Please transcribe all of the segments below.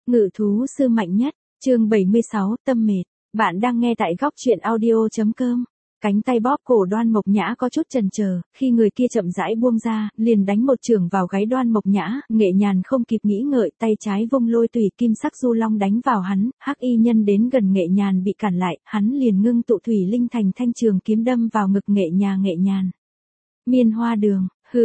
Ngự thú sư mạnh nhất, chương 76, tâm mệt. Bạn đang nghe tại góc truyện audio.com. Cánh tay bóp cổ Đoan Mộc Nhã có chút chần chờ, khi người kia chậm rãi buông ra, liền đánh một chưởng vào gáy Đoan Mộc Nhã, Nghệ Nhàn không kịp nghĩ ngợi, tay trái vung lôi tùy kim sắc du long đánh vào hắn, Hắc Y Nhân đến gần Nghệ Nhàn bị cản lại, hắn liền ngưng tụ thủy linh thành thanh trường kiếm đâm vào ngực Nghệ Nhàn. Miên Hoa Đường,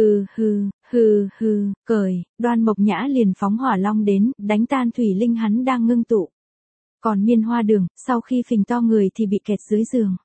cởi, Đoan Mộc Nhã liền phóng hỏa long đến, đánh tan thủy linh hắn đang ngưng tụ. Còn Miên Hoa Đường, sau khi phình to người thì bị kẹt dưới giường.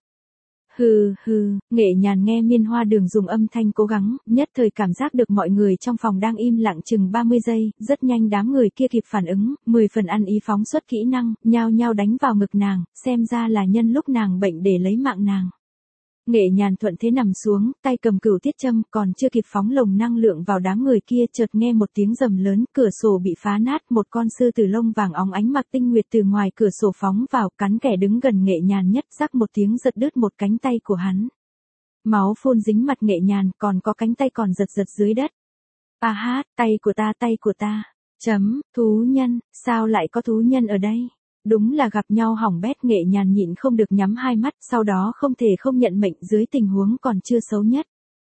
Nghệ Nhàn nghe Miên Hoa Đường dùng âm thanh cố gắng, nhất thời cảm giác được mọi người trong phòng đang im lặng chừng 30 giây, rất nhanh đám người kia kịp phản ứng, 10 phần ăn ý phóng xuất kỹ năng, nhao nhao đánh vào ngực nàng, xem ra là nhân lúc nàng bệnh để lấy mạng nàng. Nghệ Nhàn thuận thế nằm xuống, tay cầm cửu tiết châm, còn chưa kịp phóng lồng năng lượng vào đám người kia, chợt nghe một tiếng rầm lớn, cửa sổ bị phá nát, một con sư tử lông vàng óng ánh mặc tinh nguyệt từ ngoài cửa sổ phóng vào, cắn kẻ đứng gần Nghệ Nhàn nhất, rắc một tiếng giật đứt một cánh tay của hắn. Máu phun dính mặt Nghệ Nhàn, còn có cánh tay còn giật dưới đất. A hát, tay của ta. Thú nhân, sao lại có thú nhân ở đây? Đúng là gặp nhau hỏng bét. Nghệ Nhàn nhịn không được nhắm hai mắt, sau đó không thể không nhận mệnh dưới tình huống còn chưa xấu nhất.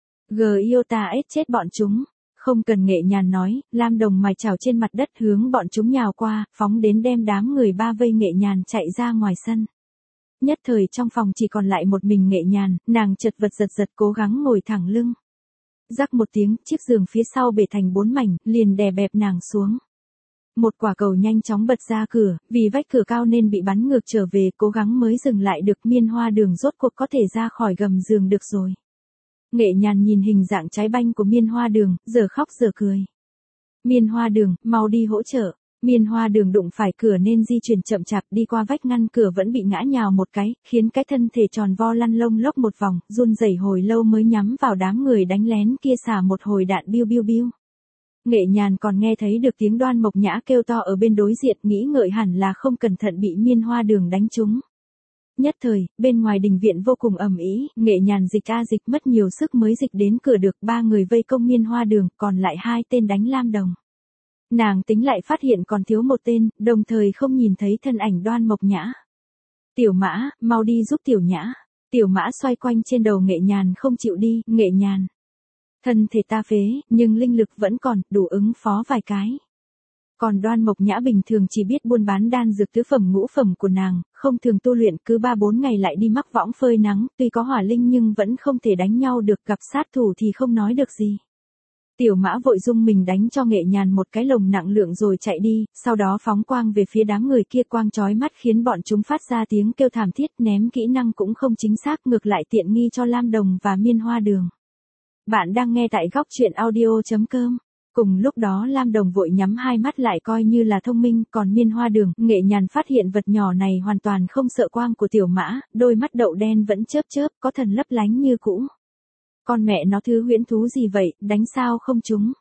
Giota chết bọn chúng. Không cần Nghệ Nhàn nói, Lam Đồng mài chảo trên mặt đất hướng bọn chúng nhào qua, phóng đến đem đám người ba vây Nghệ Nhàn chạy ra ngoài sân. Nhất thời trong phòng chỉ còn lại một mình Nghệ Nhàn, nàng chật vật giật cố gắng ngồi thẳng lưng. Rắc một tiếng, chiếc giường phía sau bể thành 4 mảnh, liền đè bẹp nàng xuống. Một quả cầu nhanh chóng bật ra cửa, vì vách cửa cao nên bị bắn ngược trở về, cố gắng mới dừng lại được. Miên Hoa Đường rốt cuộc có thể ra khỏi gầm giường được rồi. Nghệ Nhàn nhìn hình dạng trái banh của Miên Hoa Đường, giờ khóc giờ cười. Miên Hoa Đường, mau đi hỗ trợ. Miên Hoa Đường đụng phải cửa nên di chuyển chậm chạp, đi qua vách ngăn cửa vẫn bị ngã nhào một cái, khiến cái thân thể tròn vo lăn lông lốc một vòng, run rẩy hồi lâu mới nhắm vào đám người đánh lén kia xả một hồi đạn biu. Nghệ Nhàn còn nghe thấy được tiếng Đoan Mộc Nhã kêu to ở bên đối diện, nghĩ ngợi hẳn là không cẩn thận bị Miên Hoa Đường đánh trúng. Nhất thời, bên ngoài đình viện vô cùng ầm ĩ, Nghệ Nhàn dịch mất nhiều sức mới dịch đến cửa được, 3 người vây công Miên Hoa Đường, còn lại 2 tên đánh Lam Đồng. Nàng tính lại phát hiện còn thiếu một tên, đồng thời không nhìn thấy thân ảnh Đoan Mộc Nhã. Tiểu Mã, mau đi giúp Tiểu Nhã. Tiểu Mã xoay quanh trên đầu Nghệ Nhàn không chịu đi. Nghệ Nhàn, thân thể ta phế, nhưng linh lực vẫn còn, đủ ứng phó vài cái. Còn Đoan Mộc Nhã bình thường chỉ biết buôn bán đan dược tứ phẩm ngũ phẩm của nàng, không thường tu luyện, cứ 3-4 ngày lại đi mắc võng phơi nắng, tuy có hỏa linh nhưng vẫn không thể đánh nhau được, gặp sát thủ thì không nói được gì. Tiểu Mã vội dung mình đánh cho Nghệ Nhàn một cái lồng nặng lượng rồi chạy đi, sau đó phóng quang về phía đám người kia, quang chói mắt khiến bọn chúng phát ra tiếng kêu thảm thiết, ném kỹ năng cũng không chính xác, ngược lại tiện nghi cho Lam Đồng và Miên Hoa Đường. Bạn đang nghe tại góc truyện audio.com. Cùng lúc đó Lam Đồng vội nhắm hai mắt lại coi như là thông minh, còn Miên Hoa Đường, Nghệ Nhàn phát hiện vật nhỏ này hoàn toàn không sợ quang của Tiểu Mã, đôi mắt đậu đen vẫn chớp, có thần lấp lánh như cũ. Con mẹ nó thứ huyễn thú gì vậy, đánh sao không trúng.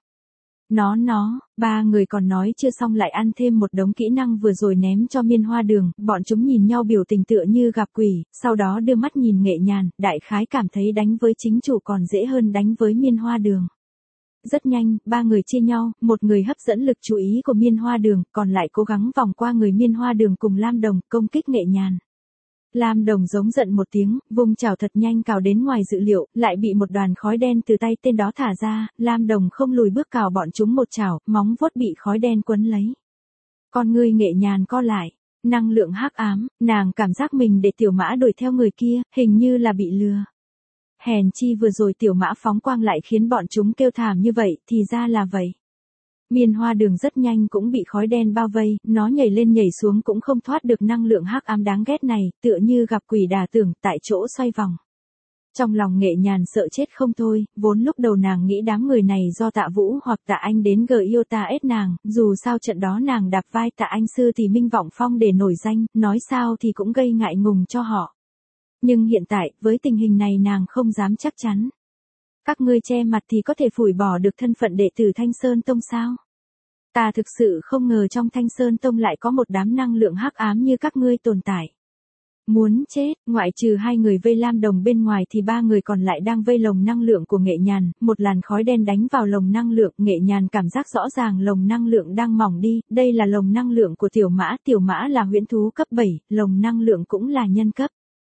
Nó, 3 người còn nói chưa xong lại ăn thêm một đống kỹ năng vừa rồi ném cho Miên Hoa Đường, bọn chúng nhìn nhau biểu tình tựa như gặp quỷ, sau đó đưa mắt nhìn Nghệ Nhàn, đại khái cảm thấy đánh với chính chủ còn dễ hơn đánh với Miên Hoa Đường. Rất nhanh, 3 người chia nhau, một người hấp dẫn lực chú ý của Miên Hoa Đường, còn lại cố gắng vòng qua người Miên Hoa Đường cùng Lam Đồng, công kích Nghệ Nhàn. Lam Đồng giống giận một tiếng, vung chảo thật nhanh cào đến ngoài dự liệu, lại bị một đoàn khói đen từ tay tên đó thả ra, Lam Đồng không lùi bước cào bọn chúng một chảo, móng vuốt bị khói đen quấn lấy. Con ngươi Nghệ Nhàn co lại, năng lượng hắc ám, nàng cảm giác mình để Tiểu Mã đuổi theo người kia, hình như là bị lừa. Hèn chi vừa rồi Tiểu Mã phóng quang lại khiến bọn chúng kêu thảm như vậy, thì ra là vậy. Miên Hoa Đường rất nhanh cũng bị khói đen bao vây, nó nhảy lên nhảy xuống cũng không thoát được năng lượng hắc ám đáng ghét này, tựa như gặp quỷ đả tưởng, tại chỗ xoay vòng. Trong lòng Nghệ Nhàn sợ chết không thôi, vốn lúc đầu nàng nghĩ đám người này do Tạ Vũ hoặc Tạ Anh đến Giota nàng, dù sao trận đó nàng đạp vai Tạ Anh sư thì Minh Vọng Phong để nổi danh, nói sao thì cũng gây ngại ngùng cho họ. Nhưng hiện tại, với tình hình này nàng không dám chắc chắn. Các ngươi che mặt thì có thể phủi bỏ được thân phận đệ tử Thanh Sơn Tông sao? Ta thực sự không ngờ trong Thanh Sơn Tông lại có một đám năng lượng hắc ám như các ngươi tồn tại. Muốn chết, ngoại trừ hai người vây Lam Đồng bên ngoài thì ba người còn lại đang vây lồng năng lượng của Nghệ Nhàn, một làn khói đen đánh vào lồng năng lượng, Nghệ Nhàn cảm giác rõ ràng lồng năng lượng đang mỏng đi, đây là lồng năng lượng của tiểu mã là huyễn thú cấp 7, lồng năng lượng cũng là nhân cấp.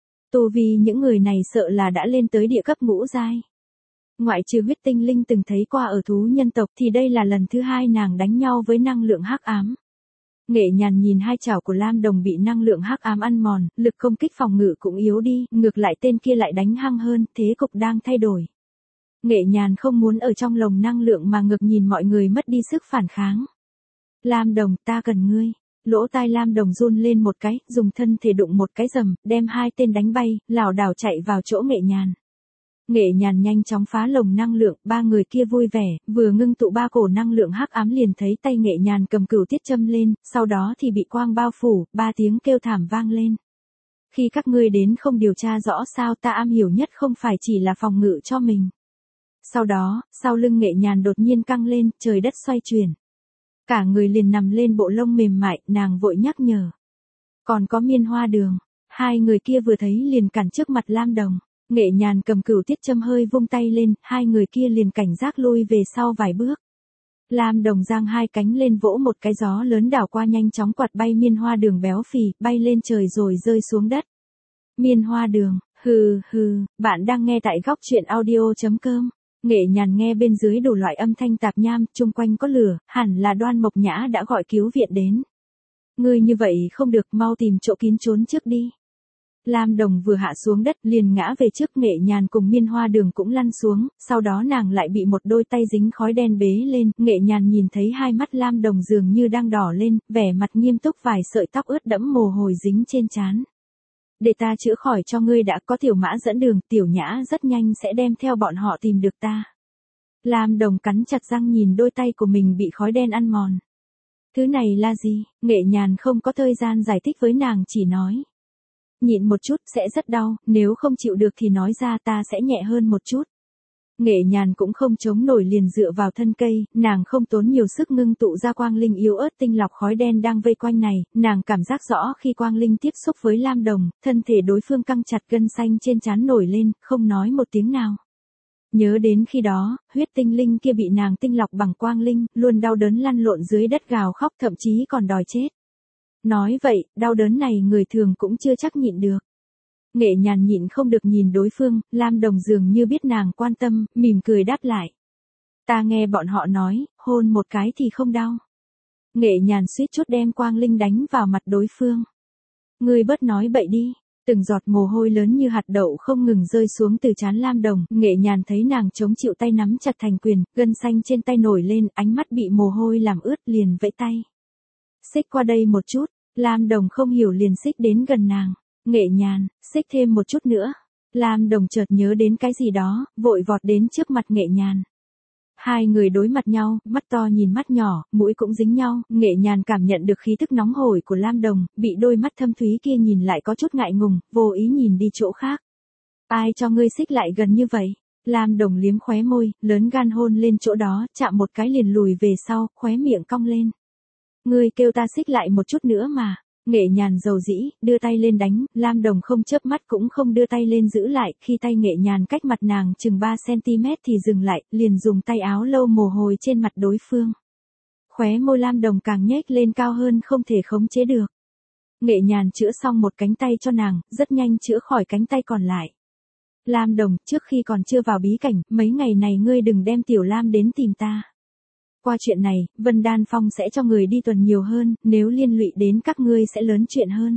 Tu vi những người này sợ là đã lên tới địa cấp ngũ giai. Ngoại trừ huyết tinh linh từng thấy qua ở thú nhân tộc thì đây là lần thứ hai nàng đánh nhau với năng lượng hắc ám. Nghệ Nhàn nhìn hai chảo của Lam Đồng bị năng lượng hắc ám ăn mòn, lực công kích phòng ngự cũng yếu đi, ngược lại tên kia lại đánh hăng hơn, thế cục đang thay đổi. Nghệ Nhàn không muốn ở trong lồng năng lượng mà ngược nhìn mọi người mất đi sức phản kháng. Lam Đồng, ta cần ngươi. Lỗ tai Lam Đồng run lên một cái, dùng thân thể đụng một cái rầm, đem hai tên đánh bay, lảo đảo chạy vào chỗ Nghệ Nhàn. Nghệ Nhàn nhanh chóng phá lồng năng lượng, ba người kia vui vẻ, vừa ngưng tụ ba cổ năng lượng hắc ám liền thấy tay Nghệ Nhàn cầm cửu tiết châm lên, sau đó thì bị quang bao phủ, ba tiếng kêu thảm vang lên. Khi các ngươi đến không điều tra rõ sao ta am hiểu nhất không phải chỉ là phòng ngự cho mình. Sau đó, sau lưng Nghệ Nhàn đột nhiên căng lên, trời đất xoay chuyển. Cả người liền nằm lên bộ lông mềm mại, nàng vội nhắc nhở. Còn có Miên Hoa Đường, hai người kia vừa thấy liền cản trước mặt Lam Đồng. Nghệ Nhàn cầm cửu tiết châm hơi vung tay lên, hai người kia liền cảnh giác lui về sau vài bước. Lam Đồng giang hai cánh lên vỗ một cái gió lớn đảo qua nhanh chóng quạt bay Miên Hoa Đường béo phì, bay lên trời rồi rơi xuống đất. Miên Hoa Đường, hừ hừ, bạn đang nghe tại góc truyện audio.com. Nghệ Nhàn nghe bên dưới đủ loại âm thanh tạp nham, chung quanh có lửa, hẳn là Đoan Mộc Nhã đã gọi cứu viện đến. Ngươi như vậy không được, mau tìm chỗ kín trốn trước đi. Lam Đồng vừa hạ xuống đất liền ngã về trước, Nghệ Nhàn cùng Miên Hoa Đường cũng lăn xuống, sau đó nàng lại bị một đôi tay dính khói đen bế lên, Nghệ Nhàn nhìn thấy hai mắt Lam Đồng dường như đang đỏ lên, vẻ mặt nghiêm túc, vài sợi tóc ướt đẫm mồ hôi dính trên trán. Để ta chữa khỏi cho ngươi đã, có Tiểu Mã dẫn đường, Tiểu Nhã rất nhanh sẽ đem theo bọn họ tìm được ta. Lam Đồng cắn chặt răng nhìn đôi tay của mình bị khói đen ăn mòn. Thứ này là gì? Nghệ Nhàn không có thời gian giải thích với nàng, chỉ nói. Nhịn một chút, sẽ rất đau, nếu không chịu được thì nói ra, ta sẽ nhẹ hơn một chút. Nghệ Nhàn cũng không chống nổi liền dựa vào thân cây, nàng không tốn nhiều sức ngưng tụ ra quang linh yếu ớt tinh lọc khói đen đang vây quanh này, nàng cảm giác rõ khi quang linh tiếp xúc với Lam Đồng, thân thể đối phương căng chặt, gân xanh trên trán nổi lên, không nói một tiếng nào. Nhớ đến khi đó, huyết tinh linh kia bị nàng tinh lọc bằng quang linh, luôn đau đớn lăn lộn dưới đất gào khóc, thậm chí còn đòi chết. Nói vậy, đau đớn này người thường cũng chưa chắc nhịn được. Nghệ Nhàn nhịn không được nhìn đối phương, Lam Đồng dường như biết nàng quan tâm, mỉm cười đáp lại. Ta nghe bọn họ nói, hôn một cái thì không đau. Nghệ Nhàn suýt chút đem quang linh đánh vào mặt đối phương. Ngươi bớt nói bậy đi. Từng giọt mồ hôi lớn như hạt đậu không ngừng rơi xuống từ trán Lam Đồng, Nghệ Nhàn thấy nàng chống chịu tay nắm chặt thành quyền, gân xanh trên tay nổi lên, ánh mắt bị mồ hôi làm ướt liền vẫy tay. Xích qua đây một chút, Lam Đồng không hiểu liền xích đến gần nàng. Nghệ Nhàn, xích thêm một chút nữa. Lam Đồng chợt nhớ đến cái gì đó, vội vọt đến trước mặt Nghệ Nhàn. Hai người đối mặt nhau, mắt to nhìn mắt nhỏ, mũi cũng dính nhau, Nghệ Nhàn cảm nhận được khí tức nóng hổi của Lam Đồng, bị đôi mắt thâm thúy kia nhìn lại có chút ngại ngùng, vô ý nhìn đi chỗ khác. Ai cho ngươi xích lại gần như vậy? Lam Đồng liếm khóe môi, lớn gan hôn lên chỗ đó, chạm một cái liền lùi về sau, khóe miệng cong lên. Ngươi kêu ta xích lại một chút nữa mà. Nghệ Nhàn dầu dĩ, đưa tay lên đánh, Lam Đồng không chớp mắt cũng không đưa tay lên giữ lại, khi tay Nghệ Nhàn cách mặt nàng chừng 3cm thì dừng lại, liền dùng tay áo lâu mồ hôi trên mặt đối phương. Khóe môi Lam Đồng càng nhếch lên cao hơn không thể khống chế được. Nghệ Nhàn chữa xong một cánh tay cho nàng, rất nhanh chữa khỏi cánh tay còn lại. Lam Đồng, trước khi còn chưa vào bí cảnh, mấy ngày này ngươi đừng đem Tiểu Lam đến tìm ta. Qua chuyện này, Vân Đan Phong sẽ cho người đi tuần nhiều hơn, nếu liên lụy đến các ngươi sẽ lớn chuyện hơn.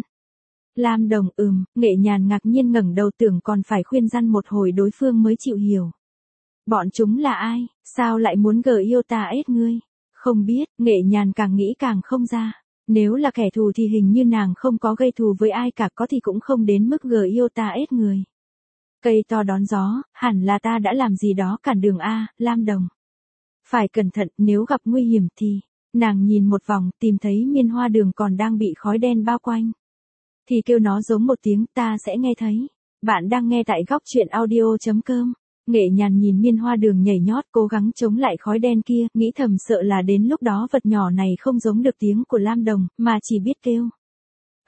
Lam Đồng, Nghệ Nhàn ngạc nhiên ngẩng đầu tưởng còn phải khuyên răn một hồi đối phương mới chịu hiểu. Bọn chúng là ai, sao lại muốn gờ yêu ta ết ngươi? Không biết, Nghệ Nhàn càng nghĩ càng không ra. Nếu là kẻ thù thì hình như nàng không có gây thù với ai cả, có thì cũng không đến mức gờ yêu ta ết người. Cây to đón gió, hẳn là ta đã làm gì đó cản đường a, Lam Đồng. Phải cẩn thận, nếu gặp nguy hiểm thì, nàng nhìn một vòng, tìm thấy Miên Hoa Đường còn đang bị khói đen bao quanh. Thì kêu nó giống một tiếng, ta sẽ nghe thấy. Bạn đang nghe tại góc truyện audio.com. Nghệ Nhàn nhìn Miên Hoa Đường nhảy nhót cố gắng chống lại khói đen kia, nghĩ thầm sợ là đến lúc đó vật nhỏ này không giống được tiếng của Lam Đồng, mà chỉ biết kêu.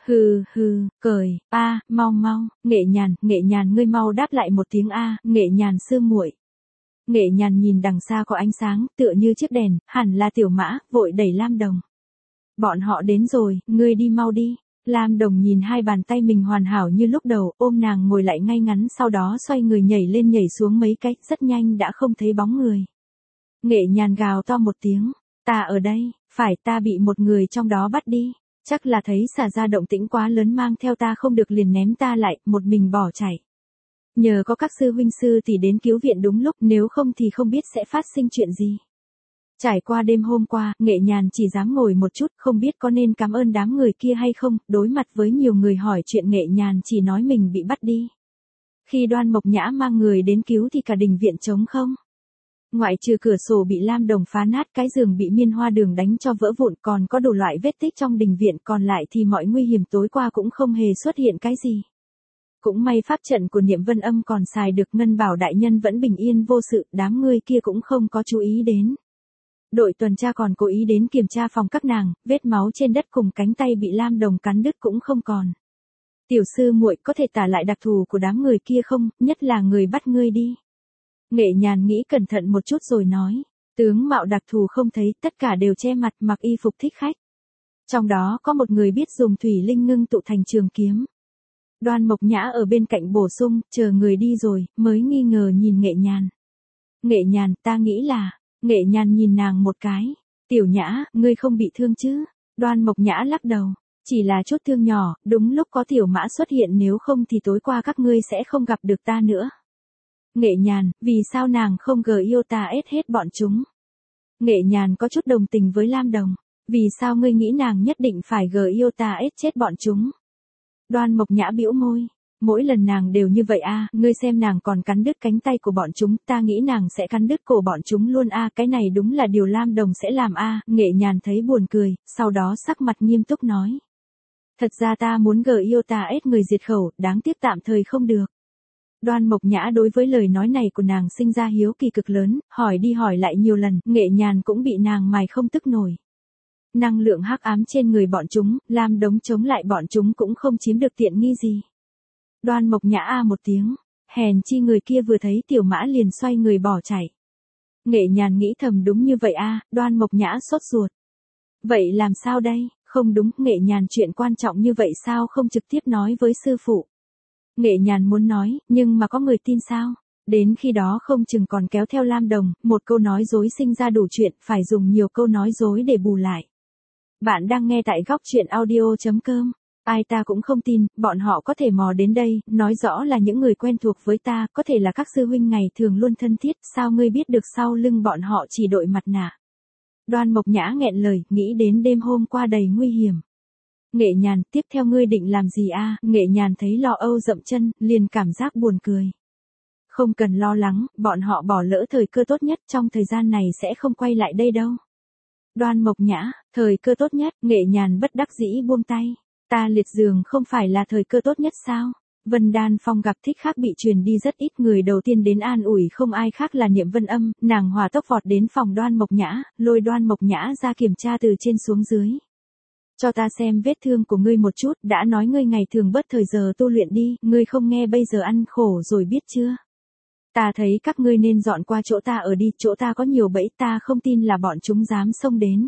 Cười, mau mau, Nghệ Nhàn ngươi mau đáp lại một tiếng Nghệ Nhàn sư muội. Nghệ Nhàn nhìn đằng xa có ánh sáng, tựa như chiếc đèn, hẳn là Tiểu Mã, vội đẩy Lam Đồng. Bọn họ đến rồi, ngươi đi mau đi. Lam Đồng nhìn hai bàn tay mình hoàn hảo như lúc đầu, ôm nàng ngồi lại ngay ngắn, sau đó xoay người nhảy lên nhảy xuống mấy cái, rất nhanh đã không thấy bóng người. Nghệ Nhàn gào to một tiếng, ta ở đây, phải ta bị một người trong đó bắt đi. Chắc là thấy xả ra động tĩnh quá lớn mang theo ta không được liền ném ta lại, một mình bỏ chạy. Nhờ có các sư huynh sư tỷ đến cứu viện đúng lúc, nếu không thì không biết sẽ phát sinh chuyện gì. Trải qua đêm hôm qua, Nghệ Nhàn chỉ dám ngồi một chút, không biết có nên cảm ơn đám người kia hay không, đối mặt với nhiều người hỏi chuyện Nghệ Nhàn chỉ nói mình bị bắt đi. Khi Đoan Mộc Nhã mang người đến cứu thì cả đình viện trống không. Ngoại trừ cửa sổ bị Lam Đồng phá nát, cái giường bị Miên Hoa Đường đánh cho vỡ vụn, còn có đủ loại vết tích trong đình viện, còn lại thì mọi nguy hiểm tối qua cũng không hề xuất hiện cái gì. Cũng may pháp trận của Niệm Vân Âm còn xài được, Ngân Bảo đại nhân vẫn bình yên vô sự, đám người kia cũng không có chú ý đến. Đội tuần tra còn cố ý đến kiểm tra phòng các nàng, vết máu trên đất cùng cánh tay bị Lam Đồng cắn đứt cũng không còn. Tiểu sư muội có thể tả lại đặc thù của đám người kia không, nhất là người bắt ngươi đi. Nghệ Nhàn nghĩ cẩn thận một chút rồi nói, tướng mạo đặc thù không thấy, tất cả đều che mặt mặc y phục thích khách. Trong đó có một người biết dùng thủy linh ngưng tụ thành trường kiếm. Đoan Mộc Nhã ở bên cạnh bổ sung, chờ người đi rồi, mới nghi ngờ nhìn Nghệ Nhàn. Nghệ Nhàn, ta nghĩ là, Nghệ Nhàn nhìn nàng một cái, Tiểu Nhã, ngươi không bị thương chứ? Đoan Mộc Nhã lắc đầu, chỉ là chút thương nhỏ, đúng lúc có Tiểu Mã xuất hiện, nếu không thì tối qua các ngươi sẽ không gặp được ta nữa. Nghệ Nhàn, vì sao nàng không yêu ta hết bọn chúng? Nghệ Nhàn có chút đồng tình với Lam Đồng, vì sao ngươi nghĩ nàng nhất định phải yêu ta chết bọn chúng? Đoan Mộc Nhã bĩu môi, mỗi lần nàng đều như vậy ngươi xem nàng còn cắn đứt cánh tay của bọn chúng, ta nghĩ nàng sẽ cắn đứt cổ bọn chúng luôn cái này đúng là điều Lam Đồng sẽ làm Nghệ Nhàn thấy buồn cười, sau đó sắc mặt nghiêm túc nói. Thật ra ta muốn yêu ta người diệt khẩu, đáng tiếc tạm thời không được. Đoan Mộc Nhã đối với lời nói này của nàng sinh ra hiếu kỳ cực lớn, hỏi đi hỏi lại nhiều lần, Nghệ Nhàn cũng bị nàng mài không tức nổi. Năng lượng hắc ám trên người bọn chúng, Lam Đống chống lại bọn chúng cũng không chiếm được tiện nghi gì. Đoan Mộc Nhã một tiếng, hèn chi người kia vừa thấy Tiểu Mã liền xoay người bỏ chạy. Nghệ Nhàn nghĩ thầm đúng như vậy Đoan Mộc Nhã sốt ruột. Vậy làm sao đây, không đúng, Nghệ Nhàn chuyện quan trọng như vậy sao không trực tiếp nói với sư phụ? Nghệ Nhàn muốn nói, nhưng mà có người tin sao? Đến khi đó không chừng còn kéo theo Lam Đồng, một câu nói dối sinh ra đủ chuyện, phải dùng nhiều câu nói dối để bù lại. Bạn đang nghe tại góc truyện audio.com. Ai ta cũng không tin, bọn họ có thể mò đến đây, nói rõ là những người quen thuộc với ta, có thể là các sư huynh ngày thường luôn thân thiết, sao ngươi biết được sau lưng bọn họ chỉ đội mặt nạ? Đoan Mộc Nhã nghẹn lời, nghĩ đến đêm hôm qua đầy nguy hiểm. Nghệ Nhàn, tiếp theo ngươi định làm gì Nghệ Nhàn thấy lo âu dậm chân, liền cảm giác buồn cười. Không cần lo lắng, bọn họ bỏ lỡ thời cơ tốt nhất, trong thời gian này sẽ không quay lại đây đâu. Đoan Mộc Nhã, thời cơ tốt nhất, Nghệ Nhàn bất đắc dĩ buông tay. Ta liệt giường không phải là thời cơ tốt nhất sao? Vân Đan Phong gặp thích khác bị truyền đi rất ít, người đầu tiên đến an ủi không ai khác là Niệm Vân Âm, nàng hỏa tốc vọt đến phòng Đoan Mộc Nhã, lôi Đoan Mộc Nhã ra kiểm tra từ trên xuống dưới. Cho ta xem vết thương của ngươi một chút, đã nói ngươi ngày thường bớt thời giờ tu luyện đi, ngươi không nghe bây giờ ăn khổ rồi biết chưa? Ta thấy các ngươi nên dọn qua chỗ ta ở đi, chỗ ta có nhiều bẫy, ta không tin là bọn chúng dám xông đến.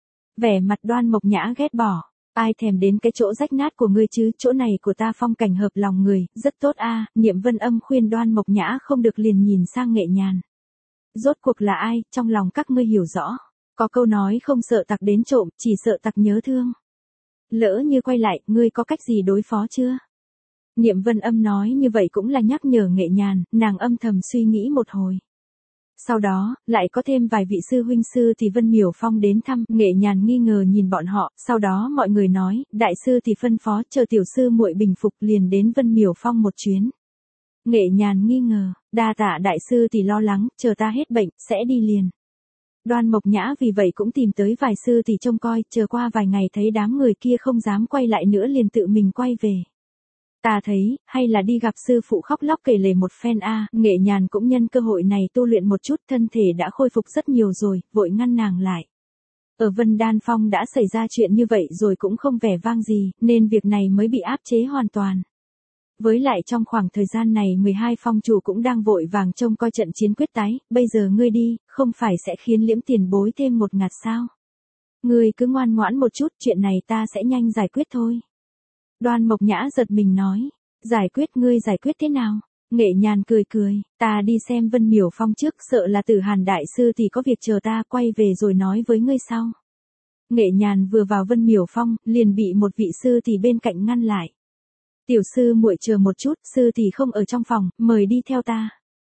Vẻ mặt Đoan Mộc Nhã ghét bỏ, ai thèm đến cái chỗ rách nát của ngươi chứ, chỗ này của ta phong cảnh hợp lòng người, rất tốt Niệm Vân Âm khuyên Đoan Mộc Nhã không được liền nhìn sang Nghệ Nhàn. Rốt cuộc là ai, trong lòng các ngươi hiểu rõ. Có câu nói không sợ tặc đến trộm, chỉ sợ tặc nhớ thương. Lỡ như quay lại, ngươi có cách gì đối phó chưa? Niệm Vân Âm nói như vậy cũng là nhắc nhở Nghệ Nhàn, nàng âm thầm suy nghĩ một hồi. Sau đó, lại có thêm vài vị sư huynh sư thì Vân Miểu Phong đến thăm, Nghệ Nhàn nghi ngờ nhìn bọn họ, sau đó mọi người nói, đại sư thì phân phó, chờ tiểu sư muội bình phục liền đến Vân Miểu Phong một chuyến. Nghệ Nhàn nghi ngờ, đa tạ đại sư thì lo lắng, chờ ta hết bệnh, sẽ đi liền. Đoan Mộc Nhã vì vậy cũng tìm tới vài sư thì trông coi, chờ qua vài ngày thấy đám người kia không dám quay lại nữa liền tự mình quay về. Ta thấy, hay là đi gặp sư phụ khóc lóc kể lể một phen Nghệ Nhàn cũng nhân cơ hội này tu luyện một chút, thân thể đã khôi phục rất nhiều rồi, vội ngăn nàng lại. Ở Vân Đan Phong đã xảy ra chuyện như vậy rồi cũng không vẻ vang gì, nên việc này mới bị áp chế hoàn toàn. Với lại trong khoảng thời gian này 12 phong chủ cũng đang vội vàng trông coi trận chiến quyết tái, bây giờ ngươi đi, không phải sẽ khiến Liễm tiền bối thêm một ngạt sao? Ngươi cứ ngoan ngoãn một chút, chuyện này ta sẽ nhanh giải quyết thôi. Đoan Mộc Nhã giật mình nói, giải quyết, ngươi giải quyết thế nào? Nghệ Nhàn cười cười, ta đi xem Vân Miểu Phong trước, sợ là Tử Hàn đại sư thì có việc chờ ta, quay về rồi nói với ngươi sau. Nghệ Nhàn vừa vào Vân Miểu Phong, liền bị một vị sư tỷ bên cạnh ngăn lại. Tiểu sư muội chờ một chút, sư tỷ không ở trong phòng, mời đi theo ta.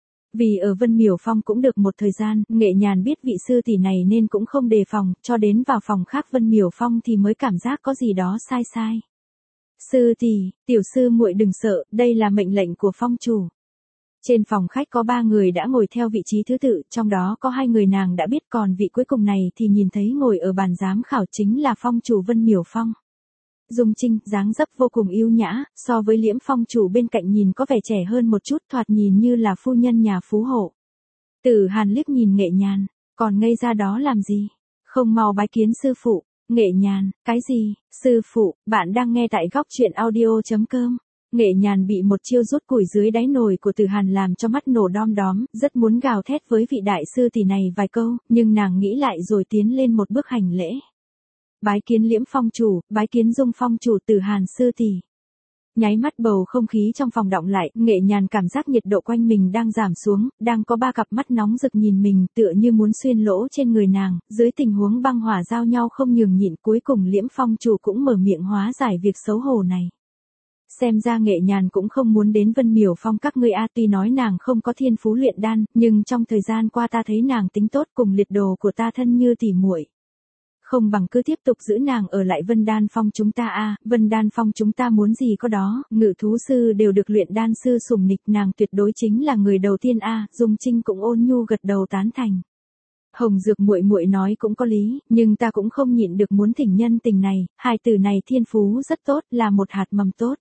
Vì ở Vân Miểu Phong cũng được một thời gian, Nghệ Nhàn biết vị sư tỷ này nên cũng không đề phòng, cho đến vào phòng khác Vân Miểu Phong thì mới cảm giác có gì đó sai sai. Sư tỷ, tiểu sư muội đừng sợ, đây là mệnh lệnh của phong chủ. Trên phòng khách có 3 người đã ngồi theo vị trí thứ tự, trong đó có 2 người nàng đã biết, còn vị cuối cùng này thì nhìn thấy ngồi ở bàn giám khảo chính là phong chủ Vân Miểu Phong. Dung Trinh, dáng dấp vô cùng yêu nhã, so với Liễm phong chủ bên cạnh nhìn có vẻ trẻ hơn một chút, thoạt nhìn như là phu nhân nhà phú hộ. Tử Hàn liếc nhìn Nghệ Nhàn, còn ngây ra đó làm gì? Không mau bái kiến sư phụ. Nghệ Nhàn, cái gì? Sư phụ, bạn đang nghe tại góc truyện audio.com. Nghệ Nhàn bị một chiêu rút củi dưới đáy nồi của Tử Hàn làm cho mắt nổ đom đóm, rất muốn gào thét với vị đại sư tỷ này vài câu, nhưng nàng nghĩ lại rồi tiến lên một bước hành lễ. Bái kiến Liễm phong chủ, bái kiến Dung phong chủ, Tử Hàn sư tỷ. Nháy mắt bầu không khí trong phòng đọng lại, Nghệ Nhàn cảm giác nhiệt độ quanh mình đang giảm xuống, đang có 3 cặp mắt nóng rực nhìn mình, tựa như muốn xuyên lỗ trên người nàng, dưới tình huống băng hỏa giao nhau không nhường nhịn, cuối cùng Liễm phong chủ cũng mở miệng hóa giải việc xấu hổ này. Xem ra Nghệ Nhàn cũng không muốn đến Vân Miểu Phong các ngươi a, tuy nói nàng không có thiên phú luyện đan, nhưng trong thời gian qua ta thấy nàng tính tốt, cùng liệt đồ của ta thân như tỉ muội. Không bằng cứ tiếp tục giữ nàng ở lại Vân Đan Phong chúng ta a, Vân Đan Phong chúng ta muốn gì có đó, ngự thú sư đều được luyện đan sư sủng nịch, nàng tuyệt đối chính là người đầu tiên a. Dung Trinh cũng ôn nhu gật đầu tán thành. Hồng Dược muội muội nói cũng có lý, nhưng ta cũng không nhịn được muốn thỉnh nhân tình này, hai từ này thiên phú rất tốt, là một hạt mầm tốt.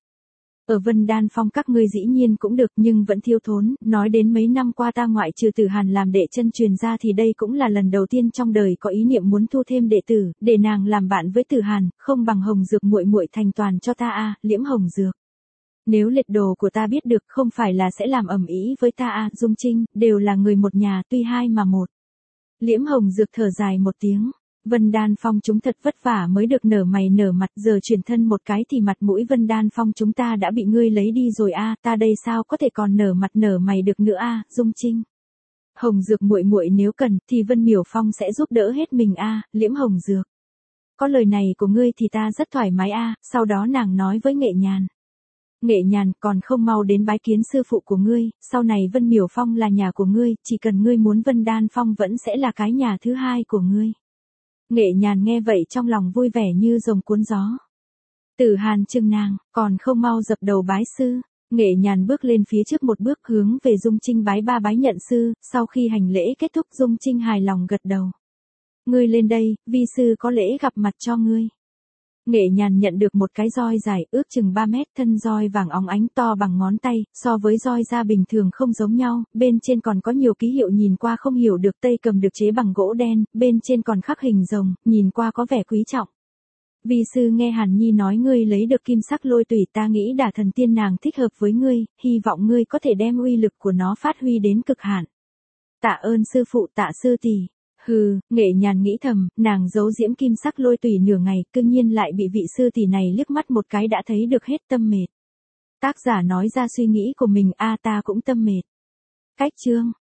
Ở Vân Đan Phong các ngươi dĩ nhiên cũng được, nhưng vẫn thiếu thốn, nói đến mấy năm qua ta ngoại trừ Tử Hàn làm đệ chân truyền ra thì đây cũng là lần đầu tiên trong đời có ý niệm muốn thu thêm đệ tử, để nàng làm bạn với Tử Hàn, không bằng Hồng Dược muội muội thành toàn cho ta a, Liễm Hồng Dược. Nếu liệt đồ của ta biết được, không phải là sẽ làm ầm ĩ với ta a, Dung Trinh, đều là người một nhà, tuy hai mà một. Liễm Hồng Dược thở dài một tiếng. Vân Đan Phong chúng thật vất vả mới được nở mày nở mặt, giờ chuyển thân một cái thì mặt mũi Vân Đan Phong chúng ta đã bị ngươi lấy đi rồi a, ta đây sao có thể còn nở mặt nở mày được nữa a, Dung Trinh. Hồng Dược muội muội nếu cần thì Vân Miểu Phong sẽ giúp đỡ hết mình a, Liễm Hồng Dược. Có lời này của ngươi thì ta rất thoải mái a, sau đó nàng nói với Nghệ Nhàn. Nghệ Nhàn, còn không mau đến bái kiến sư phụ của ngươi, sau này Vân Miểu Phong là nhà của ngươi, chỉ cần ngươi muốn Vân Đan Phong vẫn sẽ là cái nhà thứ hai của ngươi. Nghệ Nhàn nghe vậy trong lòng vui vẻ như rồng cuốn gió. Tử Hàn chừng nàng, còn không mau dập đầu bái sư. Nghệ Nhàn bước lên phía trước một bước hướng về Dung Trinh bái ba bái nhận sư, sau khi hành lễ kết thúc Dung Trinh hài lòng gật đầu. Ngươi lên đây, vi sư có lễ gặp mặt cho ngươi. Nghệ Nhàn nhận được một cái roi dài ước chừng 3 mét, thân roi vàng óng ánh to bằng ngón tay, so với roi da bình thường không giống nhau, bên trên còn có nhiều ký hiệu nhìn qua không hiểu được, tay cầm được chế bằng gỗ đen, bên trên còn khắc hình rồng, nhìn qua có vẻ quý trọng. Vi sư nghe Hàn Nhi nói ngươi lấy được kim sắc lôi tủy, ta nghĩ Đả Thần Tiên nàng thích hợp với ngươi, hy vọng ngươi có thể đem uy lực của nó phát huy đến cực hạn. Tạ ơn sư phụ, tạ sư tỷ. Hừ, Nghệ Nhàn nghĩ thầm, nàng giấu diễm kim sắc lôi tủy nửa ngày, cư nhiên lại bị vị sư tỷ này liếc mắt một cái đã thấy được hết tâm mệt. Tác giả nói ra suy nghĩ của mình, ta cũng tâm mệt. Cách chương